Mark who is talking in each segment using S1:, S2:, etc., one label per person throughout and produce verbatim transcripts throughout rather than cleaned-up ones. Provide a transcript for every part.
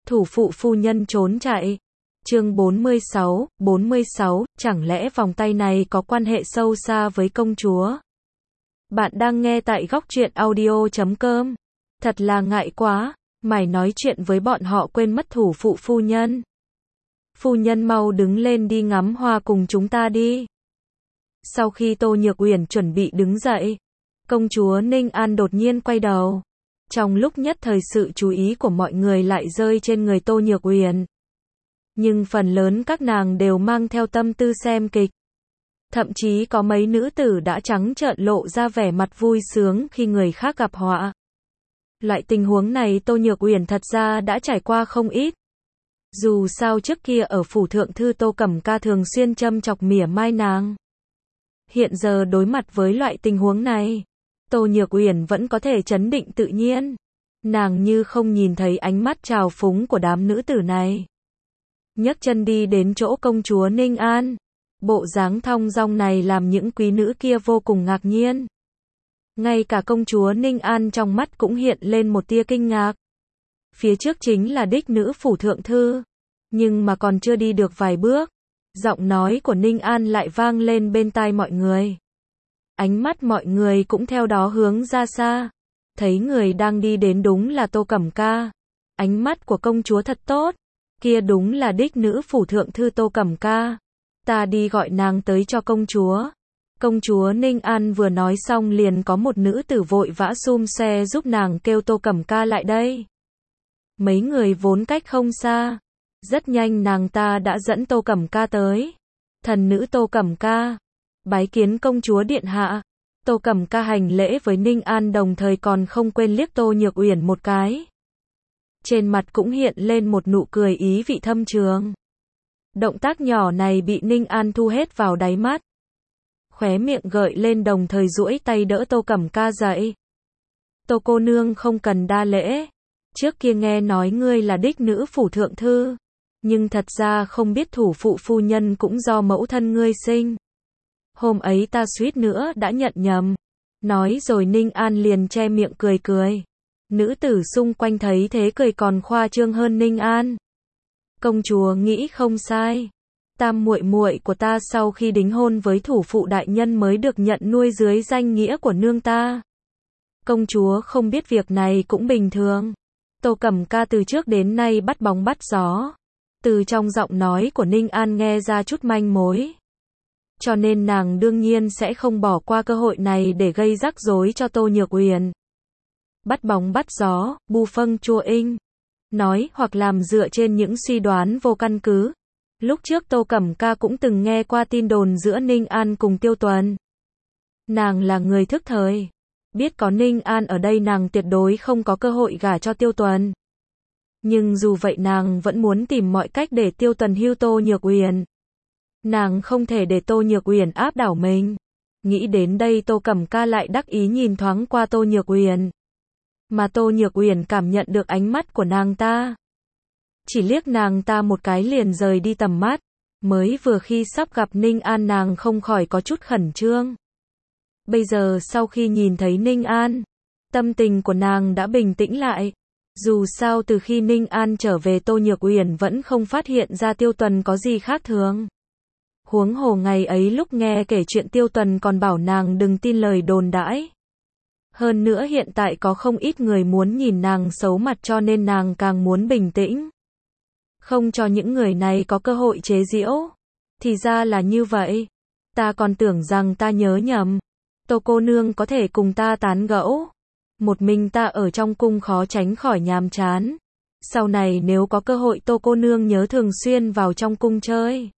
S1: Thủ phụ phu nhân trốn chạy. Chương bốn mươi sáu, bốn mươi sáu, chẳng lẽ vòng tay này có quan hệ sâu xa với công chúa? Bạn đang nghe tại góc truyện audio chấm com. Thật là ngại quá, mày nói chuyện với bọn họ quên mất thủ phụ phu nhân. Phu nhân mau đứng lên đi ngắm hoa cùng chúng ta đi. Sau khi Tô Nhược Uyển chuẩn bị đứng dậy, công chúa Ninh An đột nhiên quay đầu. Trong lúc nhất thời sự chú ý của mọi người lại rơi trên người Tô Nhược Uyển. Nhưng phần lớn các nàng đều mang theo tâm tư xem kịch. Thậm chí có mấy nữ tử đã trắng trợn lộ ra vẻ mặt vui sướng khi người khác gặp họa. Loại tình huống này Tô Nhược Uyển thật ra đã trải qua không ít. Dù sao trước kia ở phủ thượng thư Tô Cẩm Ca thường xuyên châm chọc mỉa mai nàng. Hiện giờ đối mặt với loại tình huống này, Tô Nhược Uyển vẫn có thể trấn định tự nhiên. Nàng như không nhìn thấy ánh mắt trào phúng của đám nữ tử này. Nhấc chân đi đến chỗ công chúa Ninh An. Bộ dáng thong dong này làm những quý nữ kia vô cùng ngạc nhiên. Ngay cả công chúa Ninh An trong mắt cũng hiện lên một tia kinh ngạc. Phía trước chính là đích nữ phủ thượng thư. Nhưng mà còn chưa đi được vài bước, giọng nói của Ninh An lại vang lên bên tai mọi người. Ánh mắt mọi người cũng theo đó hướng ra xa. Thấy người đang đi đến đúng là Tô Cẩm Ca. Ánh mắt của công chúa thật tốt. Kia đúng là đích nữ phủ thượng thư Tô Cẩm Ca. Ta đi gọi nàng tới cho công chúa. Công chúa Ninh An vừa nói xong liền có một nữ tử vội vã xum xe giúp nàng kêu Tô Cẩm Ca lại đây. Mấy người vốn cách không xa. Rất nhanh nàng ta đã dẫn Tô Cẩm Ca tới. Thần nữ Tô Cẩm Ca. Bái kiến công chúa điện hạ. Tô Cẩm Ca hành lễ với Ninh An đồng thời còn không quên liếc Tô Nhược Uyển một cái. Trên mặt cũng hiện lên một nụ cười ý vị thâm trường. Động tác nhỏ này bị Ninh An thu hết vào đáy mắt. Khóe miệng gợi lên đồng thời duỗi tay đỡ Tô Cẩm Ca dậy. Tô cô nương không cần đa lễ. Trước kia nghe nói ngươi là đích nữ phủ thượng thư. Nhưng thật ra không biết thủ phụ phu nhân cũng do mẫu thân ngươi sinh. Hôm ấy ta suýt nữa đã nhận nhầm. Nói rồi Ninh An liền che miệng cười cười. Nữ tử xung quanh thấy thế cười còn khoa trương hơn Ninh An. Công chúa nghĩ không sai. Tam muội muội của ta sau khi đính hôn với thủ phụ đại nhân mới được nhận nuôi dưới danh nghĩa của nương ta. Công chúa không biết việc này cũng bình thường. Tô Cẩm Ca từ trước đến nay bắt bóng bắt gió. Từ trong giọng nói của Ninh An nghe ra chút manh mối. Cho nên nàng đương nhiên sẽ không bỏ qua cơ hội này để gây rắc rối cho Tô Nhược Uyển. Bắt bóng bắt gió, bu phâng chua inh. Nói hoặc làm dựa trên những suy đoán vô căn cứ. Lúc trước Tô Cẩm Ca cũng từng nghe qua tin đồn giữa Ninh An cùng Tiêu Tuần. Nàng là người thức thời. Biết có Ninh An ở đây nàng tuyệt đối không có cơ hội gả cho Tiêu Tuần. Nhưng dù vậy nàng vẫn muốn tìm mọi cách để Tiêu Tuần hưu Tô Nhược Uyển. Nàng không thể để Tô Nhược Uyển áp đảo mình. Nghĩ đến đây Tô Cẩm Ca lại đắc ý nhìn thoáng qua Tô Nhược Uyển. Mà Tô Nhược Uyển cảm nhận được ánh mắt của nàng ta. Chỉ liếc nàng ta một cái liền rời đi tầm mắt. Mới vừa khi sắp gặp Ninh An nàng không khỏi có chút khẩn trương. Bây giờ sau khi nhìn thấy Ninh An, tâm tình của nàng đã bình tĩnh lại. Dù sao từ khi Ninh An trở về Tô Nhược Uyển vẫn không phát hiện ra Tiêu Tuần có gì khác thường. Huống hồ ngày ấy lúc nghe kể chuyện Tiêu Tuần còn bảo nàng đừng tin lời đồn đãi. Hơn nữa hiện tại có không ít người muốn nhìn nàng xấu mặt cho nên nàng càng muốn bình tĩnh. Không cho những người này có cơ hội chế giễu. Thì ra là như vậy. Ta còn tưởng rằng ta nhớ nhầm. Tô cô nương có thể cùng ta tán gẫu. Một mình ta ở trong cung khó tránh khỏi nhàm chán. Sau này nếu có cơ hội Tô cô nương nhớ thường xuyên vào trong cung chơi.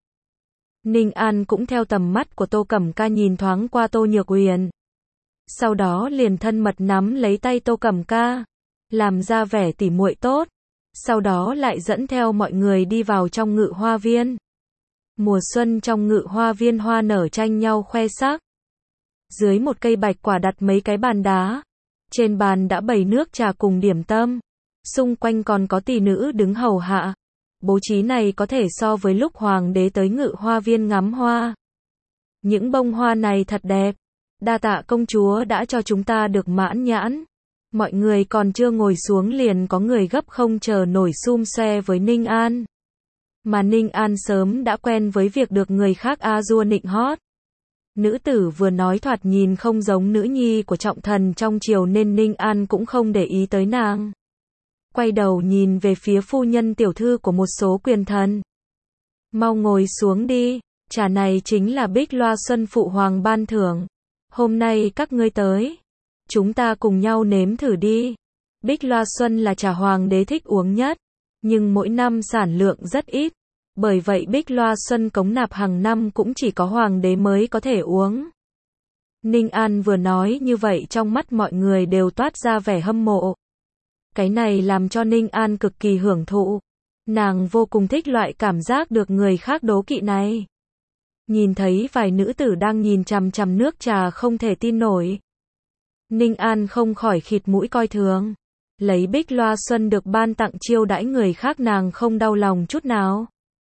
S1: Ninh An cũng theo tầm mắt của Tô Cẩm Ca nhìn thoáng qua Tô Nhược Uyển. Sau đó liền thân mật nắm lấy tay Tô Cẩm Ca. Làm ra vẻ tỉ muội tốt. Sau đó lại dẫn theo mọi người đi vào trong ngự hoa viên. Mùa xuân trong ngự hoa viên hoa nở tranh nhau khoe sắc. Dưới một cây bạch quả đặt mấy cái bàn đá. Trên bàn đã bày nước trà cùng điểm tâm. Xung quanh còn có tỷ nữ đứng hầu hạ. Bố trí này có thể so với lúc hoàng đế tới ngự hoa viên ngắm hoa. Những bông hoa này thật đẹp. Đa tạ công chúa đã cho chúng ta được mãn nhãn. Mọi người còn chưa ngồi xuống liền có người gấp không chờ nổi xum xoe với Ninh An. Mà Ninh An sớm đã quen với việc được người khác a dua nịnh hót. Nữ tử vừa nói thoạt nhìn không giống nữ nhi của trọng thần trong triều nên Ninh An cũng không để ý tới nàng. Quay đầu nhìn về phía phu nhân tiểu thư của một số quyền thần. Mau ngồi xuống đi, trà này chính là Bích Loa Xuân phụ hoàng ban thưởng. Hôm nay các ngươi tới, chúng ta cùng nhau nếm thử đi. Bích Loa Xuân là trà hoàng đế thích uống nhất, nhưng mỗi năm sản lượng rất ít. Bởi vậy Bích Loa Xuân cống nạp hàng năm cũng chỉ có hoàng đế mới có thể uống. Ninh An vừa nói như vậy trong mắt mọi người đều toát ra vẻ hâm mộ. Cái này làm cho Ninh An cực kỳ hưởng thụ. Nàng vô cùng thích loại cảm giác được người khác đố kỵ này. Nhìn thấy vài nữ tử đang nhìn chằm chằm nước trà không thể tin nổi. Ninh An không khỏi khịt mũi coi thường. Lấy Bích Loa Xuân được ban tặng chiêu đãi người khác nàng không đau lòng chút nào.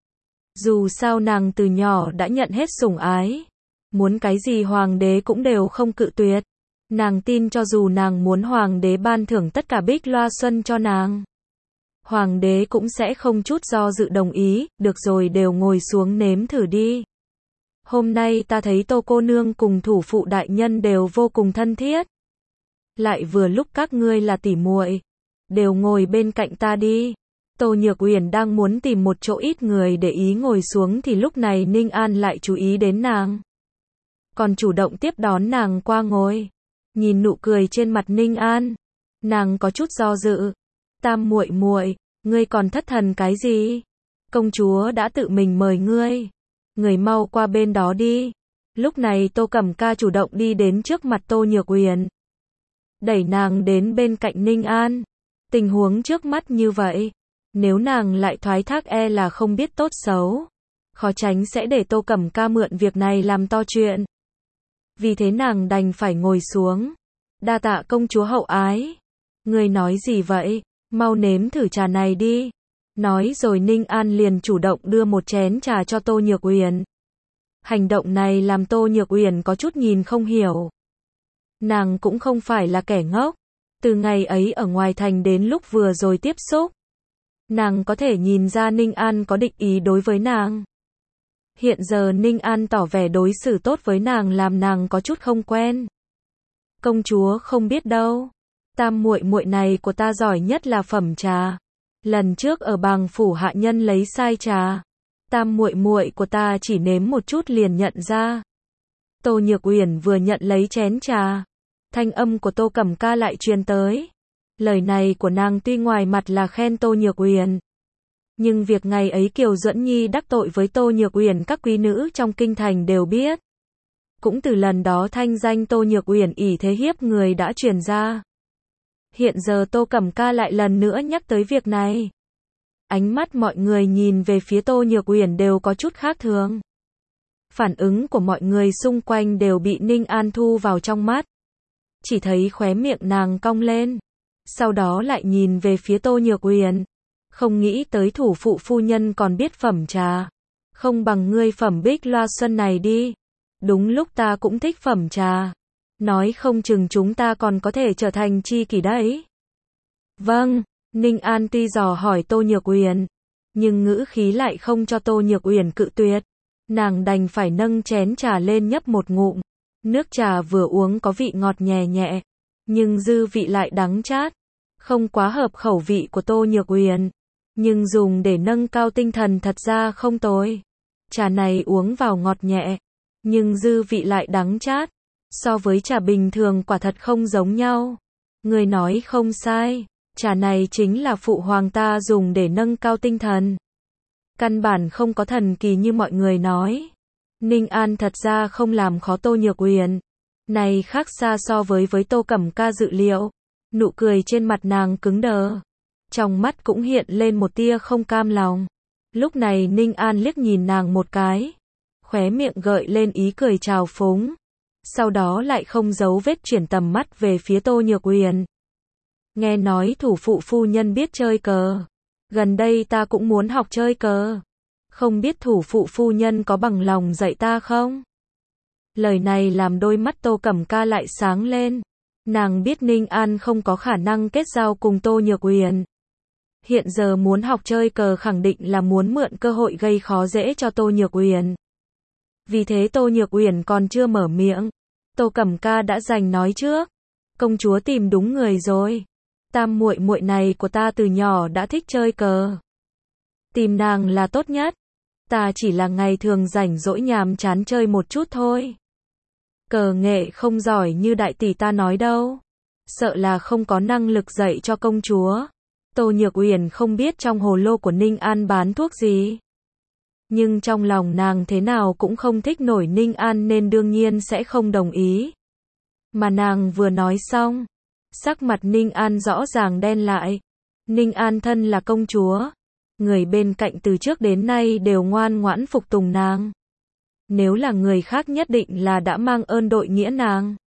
S1: Dù sao nàng từ nhỏ đã nhận hết sủng ái. Muốn cái gì hoàng đế cũng đều không cự tuyệt. Nàng tin cho dù nàng muốn hoàng đế ban thưởng tất cả Bích Loa Xuân cho nàng, hoàng đế cũng sẽ không chút do dự đồng ý. Được rồi, đều ngồi xuống nếm thử đi. Hôm nay ta thấy Tô cô nương cùng thủ phụ đại nhân đều vô cùng thân thiết. Lại vừa lúc các ngươi là tỉ muội, đều ngồi bên cạnh ta đi. Tô Nhược Uyển đang muốn tìm một chỗ ít người để ý ngồi xuống thì lúc này Ninh An lại chú ý đến nàng. Còn chủ động tiếp đón nàng qua ngồi. Nhìn nụ cười trên mặt Ninh An, nàng có chút do dự. Tam muội muội, ngươi còn thất thần cái gì? Công chúa đã tự mình mời ngươi. Người mau qua bên đó đi. Lúc này Tô Cẩm Ca chủ động đi đến trước mặt Tô Nhược Uyển, đẩy nàng đến bên cạnh Ninh An. Tình huống trước mắt như vậy, nếu nàng lại thoái thác e là không biết tốt xấu, khó tránh sẽ để Tô Cẩm Ca mượn việc này làm to chuyện. Vì thế nàng đành phải ngồi xuống. Đa tạ công chúa hậu ái. Ngươi nói gì vậy? Mau nếm thử trà này đi. Nói rồi Ninh An liền chủ động đưa một chén trà cho Tô Nhược Uyển. Hành động này làm Tô Nhược Uyển có chút nhìn không hiểu. Nàng cũng không phải là kẻ ngốc. Từ ngày ấy ở ngoài thành đến lúc vừa rồi tiếp xúc, nàng có thể nhìn ra Ninh An có định ý đối với nàng. Hiện giờ Ninh An tỏ vẻ đối xử tốt với nàng làm nàng có chút không quen. Công chúa không biết đâu, tam muội muội này của ta giỏi nhất là phẩm trà. Lần trước ở Bàng phủ hạ nhân lấy sai trà, tam muội muội của ta chỉ nếm một chút liền nhận ra. Tô Nhược Uyển vừa nhận lấy chén trà, thanh âm của Tô Cẩm Ca lại truyền tới. Lời này của nàng tuy ngoài mặt là khen Tô Nhược Uyển, nhưng việc ngày ấy Kiều Duẫn Nhi đắc tội với Tô Nhược Uyển các quý nữ trong kinh thành đều biết. Cũng từ lần đó thanh danh Tô Nhược Uyển ỷ thế hiếp người đã truyền ra. Hiện giờ Tô Cẩm Ca lại lần nữa nhắc tới việc này. Ánh mắt mọi người nhìn về phía Tô Nhược Uyển đều có chút khác thường. Phản ứng của mọi người xung quanh đều bị Ninh An thu vào trong mắt. Chỉ thấy khóe miệng nàng cong lên. Sau đó lại nhìn về phía Tô Nhược Uyển. Không nghĩ tới thủ phụ phu nhân còn biết phẩm trà. Không bằng ngươi phẩm Bích Loa Xuân này đi. Đúng lúc ta cũng thích phẩm trà. Nói không chừng chúng ta còn có thể trở thành tri kỷ đấy. Vâng, Ninh An tuy dò hỏi Tô Nhược Uyển, nhưng ngữ khí lại không cho Tô Nhược Uyển cự tuyệt. Nàng đành phải nâng chén trà lên nhấp một ngụm. Nước trà vừa uống có vị ngọt nhẹ nhẹ, nhưng dư vị lại đắng chát. Không quá hợp khẩu vị của Tô Nhược Uyển, nhưng dùng để nâng cao tinh thần thật ra không tồi. Trà này uống vào ngọt nhẹ, nhưng dư vị lại đắng chát. So với trà bình thường quả thật không giống nhau. Người nói không sai, trà này chính là phụ hoàng ta dùng để nâng cao tinh thần. Căn bản không có thần kỳ như mọi người nói. Ninh An thật ra không làm khó Tô Nhược Uyển. Này khác xa so với với Tô Cẩm Ca dự liệu. Nụ cười trên mặt nàng cứng đờ. Trong mắt cũng hiện lên một tia không cam lòng. Lúc này Ninh An liếc nhìn nàng một cái. Khóe miệng gợi lên ý cười trào phúng. Sau đó lại không giấu vết chuyển tầm mắt về phía Tô Nhược Uyển. Nghe nói thủ phụ phu nhân biết chơi cờ. Gần đây ta cũng muốn học chơi cờ. Không biết thủ phụ phu nhân có bằng lòng dạy ta không? Lời này làm đôi mắt Tô Cẩm Ca lại sáng lên. Nàng biết Ninh An không có khả năng kết giao cùng Tô Nhược Uyển. Hiện giờ muốn học chơi cờ khẳng định là muốn mượn cơ hội gây khó dễ cho Tô Nhược Uyển. Vì thế Tô Nhược Uyển còn chưa mở miệng, Tô Cẩm Ca đã giành nói trước. Công chúa tìm đúng người rồi. Tam muội muội này của ta từ nhỏ đã thích chơi cờ. Tìm nàng là tốt nhất. Ta chỉ là ngày thường rảnh rỗi nhàm chán chơi một chút thôi. Cờ nghệ không giỏi như đại tỷ ta nói đâu. Sợ là không có năng lực dạy cho công chúa. Tô Nhược Uyển không biết trong hồ lô của Ninh An bán thuốc gì. Nhưng trong lòng nàng thế nào cũng không thích nổi Ninh An nên đương nhiên sẽ không đồng ý. Mà nàng vừa nói xong, sắc mặt Ninh An rõ ràng đen lại. Ninh An thân là công chúa. Người bên cạnh từ trước đến nay đều ngoan ngoãn phục tùng nàng. Nếu là người khác nhất định là đã mang ơn đội nghĩa nàng.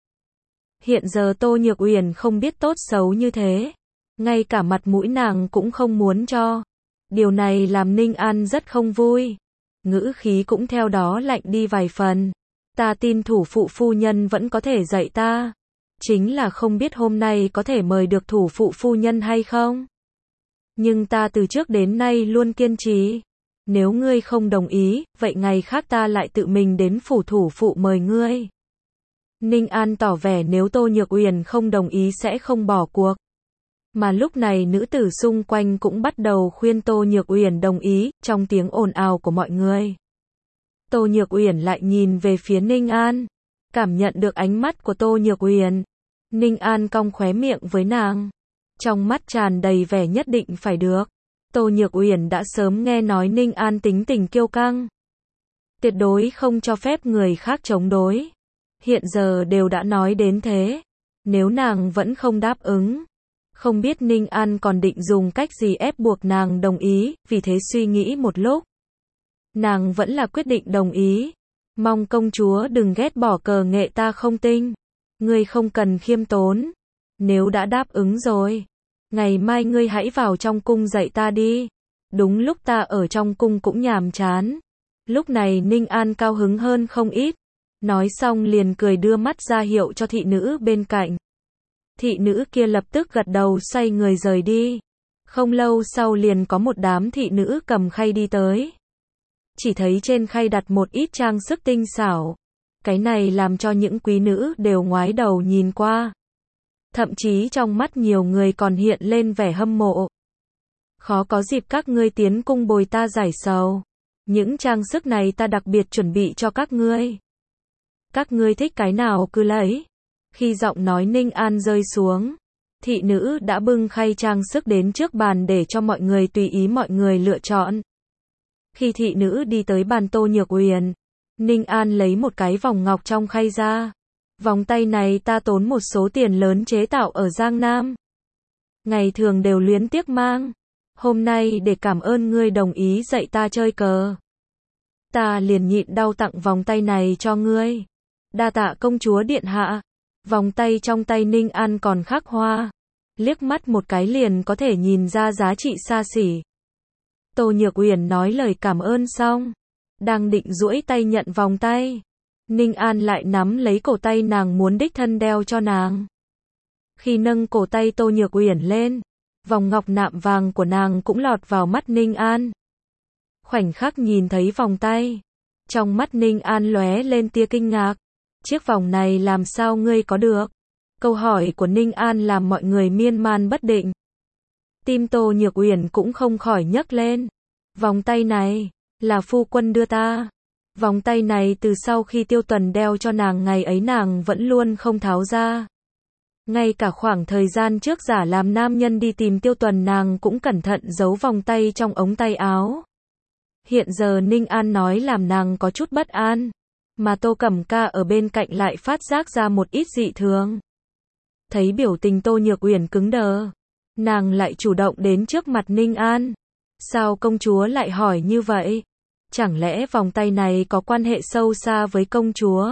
S1: Hiện giờ Tô Nhược Uyển không biết tốt xấu như thế. Ngay cả mặt mũi nàng cũng không muốn cho. Điều này làm Ninh An rất không vui. Ngữ khí cũng theo đó lạnh đi vài phần. Ta tin thủ phụ phu nhân vẫn có thể dạy ta. Chính là không biết hôm nay có thể mời được thủ phụ phu nhân hay không. Nhưng ta từ trước đến nay luôn kiên trì. Nếu ngươi không đồng ý, vậy ngày khác ta lại tự mình đến phủ thủ phụ mời ngươi. Ninh An tỏ vẻ nếu Tô Nhược Uyển không đồng ý sẽ không bỏ cuộc. Mà lúc này nữ tử xung quanh cũng bắt đầu khuyên Tô Nhược Uyển đồng ý, trong tiếng ồn ào của mọi người. Tô Nhược Uyển lại nhìn về phía Ninh An, cảm nhận được ánh mắt của Tô Nhược Uyển. Ninh An cong khóe miệng với nàng, trong mắt tràn đầy vẻ nhất định phải được. Tô Nhược Uyển đã sớm nghe nói Ninh An tính tình kiêu căng, tuyệt đối không cho phép người khác chống đối. Hiện giờ đều đã nói đến thế, nếu nàng vẫn không đáp ứng, không biết Ninh An còn định dùng cách gì ép buộc nàng đồng ý, vì thế suy nghĩ một lúc. Nàng vẫn là quyết định đồng ý. Mong công chúa đừng ghét bỏ cờ nghệ ta không tinh. Ngươi không cần khiêm tốn. Nếu đã đáp ứng rồi, ngày mai ngươi hãy vào trong cung dạy ta đi. Đúng lúc ta ở trong cung cũng nhàm chán. Lúc này Ninh An cao hứng hơn không ít. Nói xong liền cười đưa mắt ra hiệu cho thị nữ bên cạnh. Thị nữ kia lập tức gật đầu xoay người rời đi. Không lâu sau liền có một đám thị nữ cầm khay đi tới. Chỉ thấy trên khay đặt một ít trang sức tinh xảo. Cái này làm cho những quý nữ đều ngoái đầu nhìn qua. Thậm chí trong mắt nhiều người còn hiện lên vẻ hâm mộ. Khó có dịp các ngươi tiến cung bồi ta giải sầu. Những trang sức này ta đặc biệt chuẩn bị cho các ngươi. Các ngươi thích cái nào cứ lấy. Khi giọng nói Ninh An rơi xuống, thị nữ đã bưng khay trang sức đến trước bàn để cho mọi người tùy ý mọi người lựa chọn. Khi thị nữ đi tới bàn Tô Nhược Uyển, Ninh An lấy một cái vòng ngọc trong khay ra. Vòng tay này ta tốn một số tiền lớn chế tạo ở Giang Nam. Ngày thường đều luyến tiếc mang. Hôm nay để cảm ơn ngươi đồng ý dạy ta chơi cờ. Ta liền nhịn đau tặng vòng tay này cho ngươi. Đa tạ công chúa điện hạ. Vòng tay trong tay Ninh An còn khắc hoa. Liếc mắt một cái liền có thể nhìn ra giá trị xa xỉ. Tô Nhược Uyển nói lời cảm ơn xong, đang định duỗi tay nhận vòng tay. Ninh An lại nắm lấy cổ tay nàng muốn đích thân đeo cho nàng. Khi nâng cổ tay Tô Nhược Uyển lên, vòng ngọc nạm vàng của nàng cũng lọt vào mắt Ninh An. Khoảnh khắc nhìn thấy vòng tay, trong mắt Ninh An lóe lên tia kinh ngạc. Chiếc vòng này làm sao ngươi có được? Câu hỏi của Ninh An làm mọi người miên man bất định. Tim Tô Nhược Uyển cũng không khỏi nhấc lên. Vòng tay này, là phu quân đưa ta. Vòng tay này từ sau khi Tiêu Tuần đeo cho nàng ngày ấy nàng vẫn luôn không tháo ra. Ngay cả khoảng thời gian trước giả làm nam nhân đi tìm Tiêu Tuần nàng cũng cẩn thận giấu vòng tay trong ống tay áo. Hiện giờ Ninh An nói làm nàng có chút bất an. Mà Tô Cẩm Ca ở bên cạnh lại phát giác ra một ít dị thường. Thấy biểu tình Tô Nhược Uyển cứng đờ, nàng lại chủ động đến trước mặt Ninh An. Sao công chúa lại hỏi như vậy? Chẳng lẽ vòng tay này có quan hệ sâu xa với công chúa?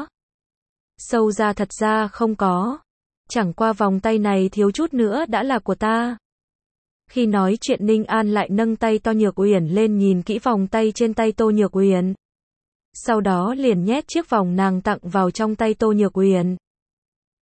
S1: Sâu ra thật ra không có. Chẳng qua vòng tay này thiếu chút nữa đã là của ta. Khi nói chuyện Ninh An lại nâng tay Tô Nhược Uyển lên nhìn kỹ vòng tay trên tay Tô Nhược Uyển. Sau đó liền nhét chiếc vòng nàng tặng vào trong tay Tô Nhược Uyển.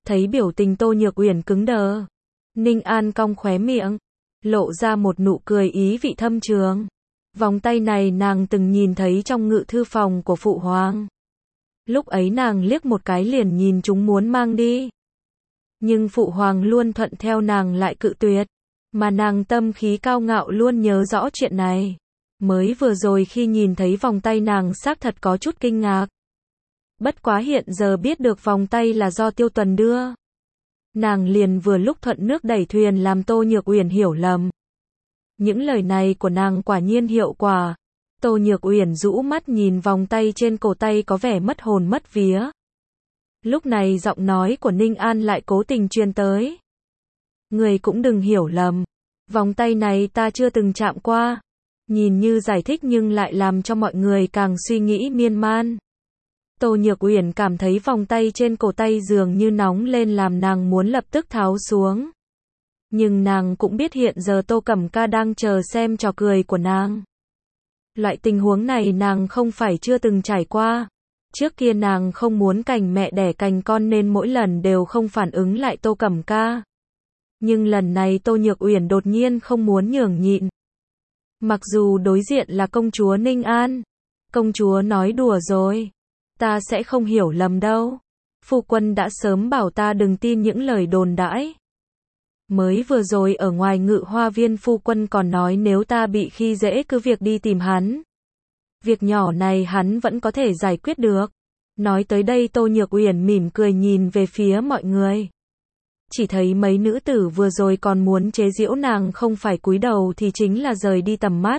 S1: Thấy biểu tình Tô Nhược Uyển cứng đờ, Ninh An cong khóe miệng, lộ ra một nụ cười ý vị thâm trường. Vòng tay này nàng từng nhìn thấy trong ngự thư phòng của Phụ Hoàng. Lúc ấy nàng liếc một cái liền nhìn chúng muốn mang đi. Nhưng Phụ Hoàng luôn thuận theo nàng lại cự tuyệt. Mà nàng tâm khí cao ngạo luôn nhớ rõ chuyện này. Mới vừa rồi khi nhìn thấy vòng tay nàng xác thật có chút kinh ngạc. Bất quá hiện giờ biết được vòng tay là do Tiêu Tuần đưa. Nàng liền vừa lúc thuận nước đẩy thuyền làm Tô Nhược Uyển hiểu lầm. Những lời này của nàng quả nhiên hiệu quả. Tô Nhược Uyển rũ mắt nhìn vòng tay trên cổ tay có vẻ mất hồn mất vía. Lúc này giọng nói của Ninh An lại cố tình truyền tới. Người cũng đừng hiểu lầm. Vòng tay này ta chưa từng chạm qua. Nhìn như giải thích nhưng lại làm cho mọi người càng suy nghĩ miên man. Tô Nhược Uyển cảm thấy vòng tay trên cổ tay dường như nóng lên làm nàng muốn lập tức tháo xuống. Nhưng nàng cũng biết hiện giờ Tô Cẩm Ca đang chờ xem trò cười của nàng. Loại tình huống này nàng không phải chưa từng trải qua. Trước kia nàng không muốn cành mẹ đẻ cành con nên mỗi lần đều không phản ứng lại Tô Cẩm Ca. Nhưng lần này Tô Nhược Uyển đột nhiên không muốn nhường nhịn. Mặc dù đối diện là công chúa Ninh An. Công chúa nói đùa rồi. Ta sẽ không hiểu lầm đâu. Phu quân đã sớm bảo ta đừng tin những lời đồn đãi. Mới vừa rồi ở ngoài Ngự Hoa Viên phu quân còn nói nếu ta bị khi dễ cứ việc đi tìm hắn. Việc nhỏ này hắn vẫn có thể giải quyết được. Nói tới đây Tô Nhược Uyển mỉm cười nhìn về phía mọi người. Chỉ thấy mấy nữ tử vừa rồi còn muốn chế giễu nàng không phải cúi đầu thì chính là rời đi tầm mắt.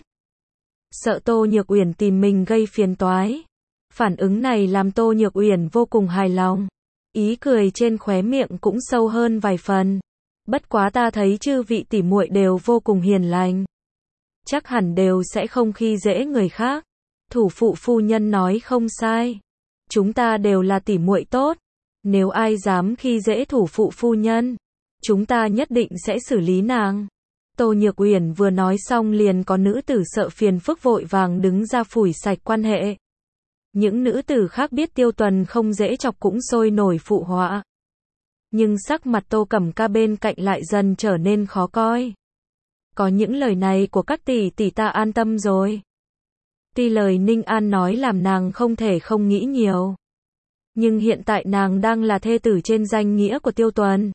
S1: Sợ Tô Nhược Uyển tìm mình gây phiền toái. Phản ứng này làm Tô Nhược Uyển vô cùng hài lòng. Ý cười trên khóe miệng cũng sâu hơn vài phần. Bất quá ta thấy chư vị tỷ muội đều vô cùng hiền lành. Chắc hẳn đều sẽ không khi dễ người khác. Thủ phụ phu nhân nói không sai. Chúng ta đều là tỷ muội tốt. Nếu ai dám khi dễ thủ phụ phu nhân, chúng ta nhất định sẽ xử lý nàng. Tô Nhược Uyển vừa nói xong liền có nữ tử sợ phiền phức vội vàng đứng ra phủi sạch quan hệ. Những nữ tử khác biết Tiêu Tuần không dễ chọc cũng sôi nổi phụ họa. Nhưng sắc mặt Tô Cẩm Ca bên cạnh lại dần trở nên khó coi. Có những lời này của các tỷ tỷ ta an tâm rồi. Tuy lời Ninh An nói làm nàng không thể không nghĩ nhiều. Nhưng hiện tại nàng đang là thê tử trên danh nghĩa của Tiêu Tuần.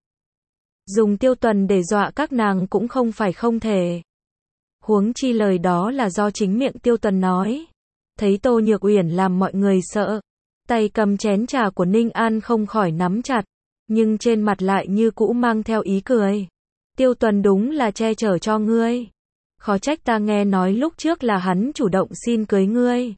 S1: Dùng Tiêu Tuần để dọa các nàng cũng không phải không thể. Huống chi lời đó là do chính miệng Tiêu Tuần nói. Thấy Tô Nhược Uyển làm mọi người sợ. Tay cầm chén trà của Ninh An không khỏi nắm chặt. Nhưng trên mặt lại như cũ mang theo ý cười. Tiêu Tuần đúng là che chở cho ngươi. Khó trách ta nghe nói lúc trước là hắn chủ động xin cưới ngươi.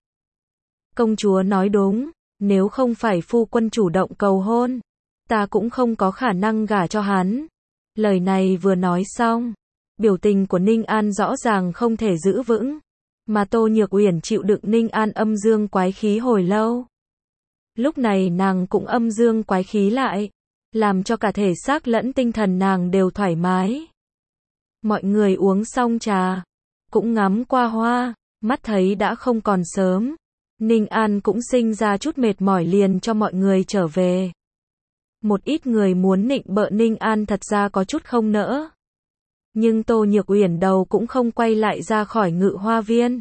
S1: Công chúa nói đúng. Nếu không phải phu quân chủ động cầu hôn, ta cũng không có khả năng gả cho hắn. Lời này vừa nói xong, biểu tình của Ninh An rõ ràng không thể giữ vững. Mà Tô Nhược Uyển chịu đựng Ninh An âm dương quái khí hồi lâu. Lúc này nàng cũng âm dương quái khí lại, làm cho cả thể xác lẫn tinh thần nàng đều thoải mái. Mọi người uống xong trà, cũng ngắm qua hoa, mắt thấy đã không còn sớm. Ninh An cũng sinh ra chút mệt mỏi liền cho mọi người trở về. Một ít người muốn nịnh bợ Ninh An thật ra có chút không nỡ. Nhưng Tô Nhược Uyển đầu cũng không quay lại ra khỏi Ngự Hoa Viên.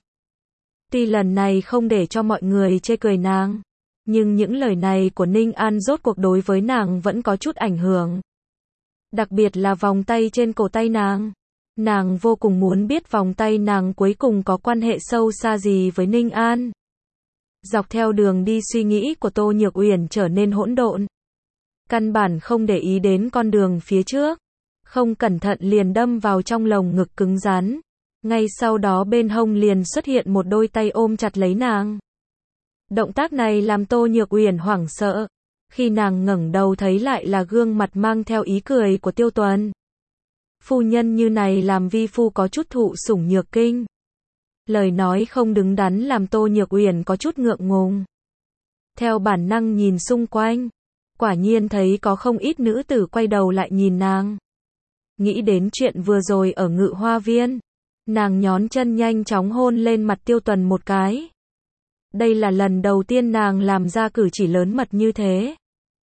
S1: Tuy lần này không để cho mọi người chê cười nàng, nhưng những lời này của Ninh An rốt cuộc đối với nàng vẫn có chút ảnh hưởng. Đặc biệt là vòng tay trên cổ tay nàng. Nàng vô cùng muốn biết vòng tay nàng cuối cùng có quan hệ sâu xa gì với Ninh An. Dọc theo đường đi suy nghĩ của Tô Nhược Uyển trở nên hỗn độn. Căn bản không để ý đến con đường phía trước. Không cẩn thận liền đâm vào trong lồng ngực cứng rắn. Ngay sau đó bên hông liền xuất hiện một đôi tay ôm chặt lấy nàng. Động tác này làm Tô Nhược Uyển hoảng sợ. Khi nàng ngẩng đầu thấy lại là gương mặt mang theo ý cười của Tiêu Tuần. Phu nhân như này làm vi phu có chút thụ sủng nhược kinh. Lời nói không đứng đắn làm Tô Nhược Uyển có chút ngượng ngùng. Theo bản năng nhìn xung quanh, quả nhiên thấy có không ít nữ tử quay đầu lại nhìn nàng. Nghĩ đến chuyện vừa rồi ở Ngự Hoa Viên, nàng nhón chân nhanh chóng hôn lên mặt Tiêu Tuần một cái. Đây là lần đầu tiên nàng làm ra cử chỉ lớn mật như thế.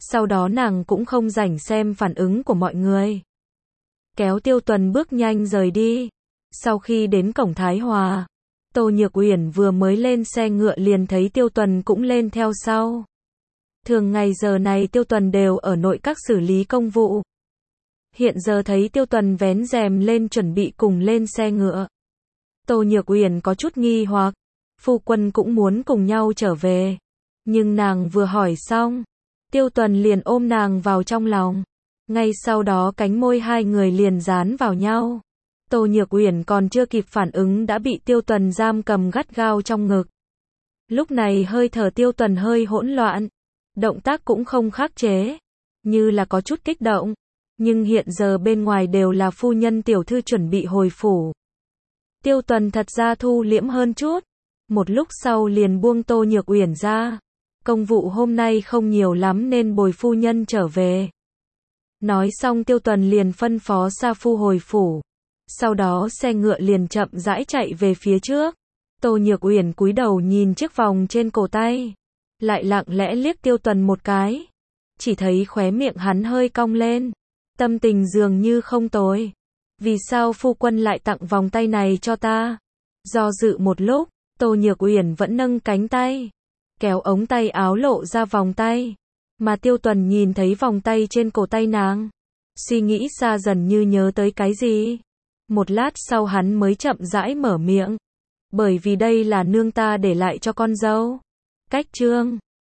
S1: Sau đó nàng cũng không rảnh xem phản ứng của mọi người. Kéo Tiêu Tuần bước nhanh rời đi. Sau khi đến cổng Thái Hòa, Tô Nhược Uyển vừa mới lên xe ngựa liền thấy Tiêu Tuần cũng lên theo sau. Thường ngày giờ này Tiêu Tuần đều ở nội các xử lý công vụ. Hiện giờ thấy Tiêu Tuần vén rèm lên chuẩn bị cùng lên xe ngựa. Tô Nhược Uyển có chút nghi hoặc, phu quân cũng muốn cùng nhau trở về. Nhưng nàng vừa hỏi xong, Tiêu Tuần liền ôm nàng vào trong lòng. Ngay sau đó cánh môi hai người liền dán vào nhau. Tô Nhược Uyển còn chưa kịp phản ứng đã bị Tiêu Tuần giam cầm gắt gao trong ngực. Lúc này hơi thở Tiêu Tuần hơi hỗn loạn, động tác cũng không khắc chế, như là có chút kích động. Nhưng hiện giờ bên ngoài đều là phu nhân tiểu thư chuẩn bị hồi phủ. Tiêu Tuần thật ra thu liễm hơn chút. Một lúc sau liền buông Tô Nhược Uyển ra. Công vụ hôm nay không nhiều lắm nên bồi phu nhân trở về. Nói xong Tiêu Tuần liền phân phó Sa Phu hồi phủ. Sau đó xe ngựa liền chậm rãi chạy về phía trước. Tô Nhược Uyển cúi đầu nhìn chiếc vòng trên cổ tay. Lại lặng lẽ liếc Tiêu Tuần một cái. Chỉ thấy khóe miệng hắn hơi cong lên. Tâm tình dường như không tồi. Vì sao phu quân lại tặng vòng tay này cho ta? Do dự một lúc, Tô Nhược Uyển vẫn nâng cánh tay, kéo ống tay áo lộ ra vòng tay. Mà Tiêu Tuần nhìn thấy vòng tay trên cổ tay nàng. Suy nghĩ xa dần như nhớ tới cái gì. Một lát sau hắn mới chậm rãi mở miệng. Bởi vì đây là nương ta để lại cho con dâu. Cách chương